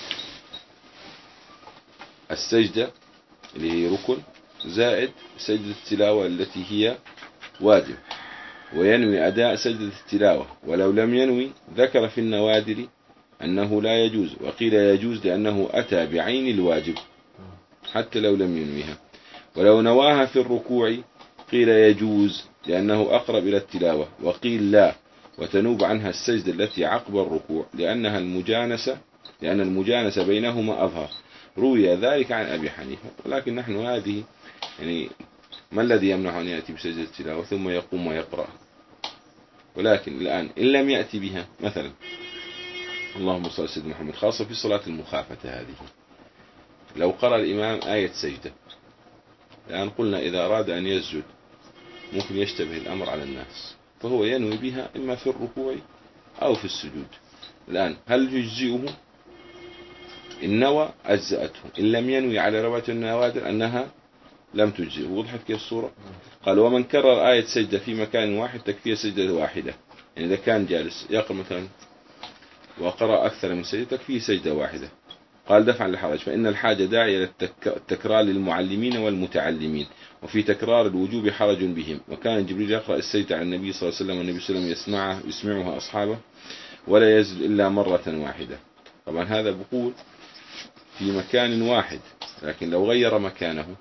A: السجدة اللي هي ركن زائد سجدة التلاوة التي هي واجب، وينوي أداء سجدة التلاوة. ولو لم ينوي ذكر في النوادر أنه لا يجوز، وقيل يجوز لأنه أتى بعين الواجب حتى لو لم ينويها. ولو نواها في الركوع قيل يجوز لأنه أقرب إلى التلاوة، وقيل لا وتنوب عنها السجدة التي عقب الركوع لأنها المجانسة لأن المجانسة بينهما أظهر. روي ذلك عن أبي حنيفة، ولكن نحن هذه يعني ما الذي يمنع أن يأتي بسجدة التلاوة ثم يقوم ويقرأ؟ ولكن الآن إن لم يأتي بها مثلا اللهم صل على سيدنا محمد، خاصة في صلاة المخافة هذه، لو قرأ الإمام آية سجدة، الآن قلنا إذا أراد أن يسجد ممكن يشتبه الأمر على الناس، فهو ينوي بها إما في الركوع أو في السجود. الآن هل يجزئه؟ إن نوى أجزأته، إن لم ينوي على رواية النوادر أنها لم تجزئه. وضحت كيف الصورة؟ قال ومن كرر آية سجدة في مكان واحد تكفيه سجدة واحدة. يعني إذا كان جالس يقرأ مثلا وقرأ أكثر من سجدة تكفيه سجدة واحدة. قال دفعا للحرج، فإن الحاجة داعية للتكرار للمعلمين والمتعلمين، وفي تكرار الوجوب حرج بهم. وكان جبريل يقرأ السجدة على النبي صلى الله عليه وسلم والنبي صلى الله عليه وسلم يسمعه يسمعها أصحابه ولا يزل إلا مرة واحدة. طبعا هذا بقول في مكان واحد، لكن لو غير مكانه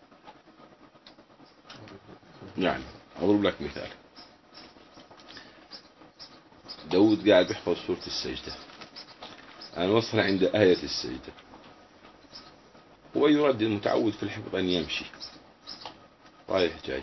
A: يعني أضرب لك مثال. داود قاعد بيحفظ سورة السجدة، أنا وصل عند آية السجدة، هو يرد المتعود في الحفظ أن يمشي رايح جاي،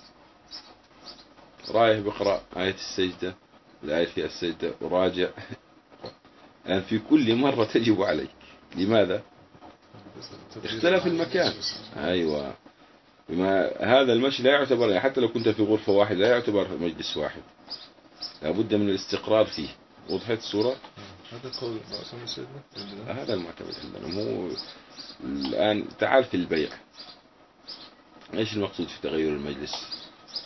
A: رايح بقرأ آية السجدة الآية فيها السجدة وراجع. يعني في كل مرة تجب عليك. لماذا؟ اختلف المكان. أيوة، بما هذا المشي لا يعتبر، حتى لو كنت في غرفة واحدة لا يعتبر مجلس واحد، لابد من الاستقرار فيه. وضحت الصورة؟
B: هذا قول معصوم سيدنا،
A: هذا المعتمد عندنا. هو الآن تعال في البيع، ايش المقصود في تغير المجلس؟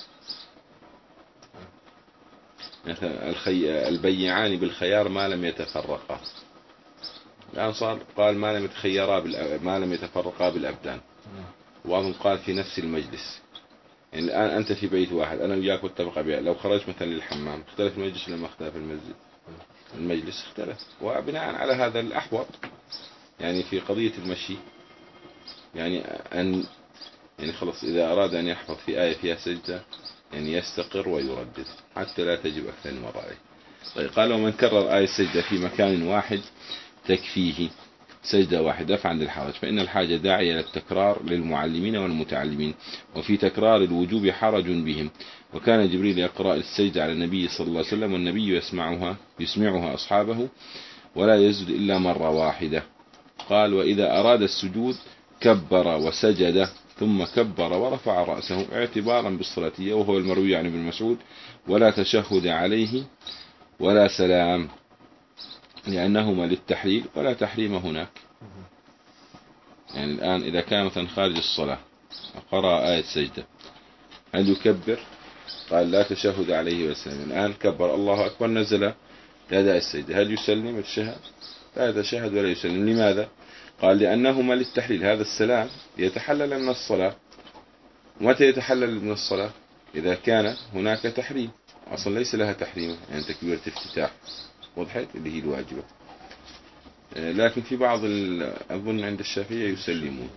A: مثلا الخي... البيعان بالخيار ما لم يتفرقا. الآن صار قال ما لم يتخيرا بالأ... ما لم يتفرقا بالأبدان، وبعضهم قال في نفس المجلس. يعني الآن أنت في بيت واحد أنا وياك واتفق بيع، لو خرجت مثلا للحمام اختلف المجلس لما اختلف المسجد المجلس اختلف. وبناء على هذا الأحوط يعني في قضية المشي يعني أن يعني خلص إذا أراد أن يحفظ في آية فيها سجدة يعني يستقر ويردد حتى لا تجب أكثر من مرة عليه. طيب قال ومن كرر آية السجدة في مكان واحد تكفيه سجدة واحدة دفعا للحرج، فإن الحاجة داعية للتكرار للمعلمين والمتعلمين، وفي تكرار الوجوب حرج بهم. وكان جبريل يقرأ السجدة على النبي صلى الله عليه وسلم والنبي يسمعها يسمعها أصحابه ولا يسجد إلا مرة واحدة. قال وإذا أراد السجود كبر وسجد ثم كبر ورفع رأسه اعتبارا بالصلاتية، وهو المروي عن ابن مسعود، ولا تشهد عليه ولا سلام، لأنهما للتحليل ولا تحريم هناك. يعني الآن إذا كان مثلا خارج الصلاة قرأ آية سجدة هل يكبر؟ قال لا تشهد عليه ولا سلام. الآن كبر الله أكبر نزل لأداء السجدة، هل يسلم الشهاد؟ لا يتشهد ولا يسلم. لماذا؟ قال لأنهما للتحليل، هذا السلام يتحلل من الصلاة. ومتى يتحلل من الصلاة؟ إذا كان هناك تحريم، أصلا ليس لها تحريم، يعني تكبيرة افتتاح وضحت اللي هي الواجبة. لكن في بعض أظن عند الشافعية يسلمون.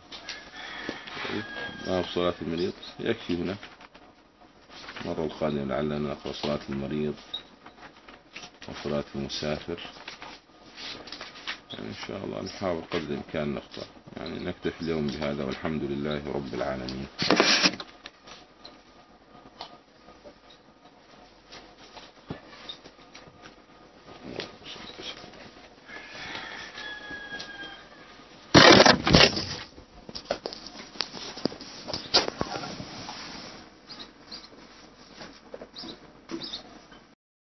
A: باب صلاة المريض يكفي هنا، مرة القادمة لعلنا نقرأ صلاة المريض وصلاة المسافر. يعني إن شاء الله نحاول قدر الإمكان نقرأ، يعني نكتفي اليوم بهذا والحمد لله رب العالمين.